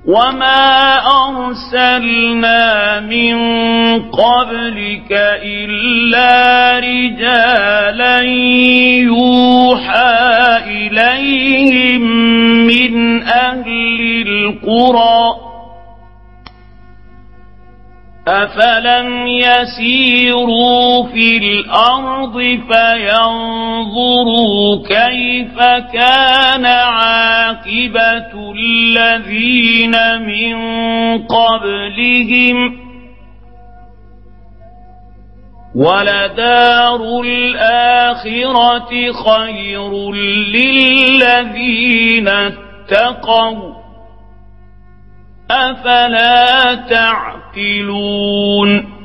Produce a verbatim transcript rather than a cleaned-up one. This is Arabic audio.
وما أرسلنا من قبلك إلا رجالا يوحى إليهم من أهل القرى أفلم يسيروا في الأرض فينظروا كيف كان عاقبة الذين من قبلهم ولدار الآخرة خير للذين اتقوا أفلا تعقلون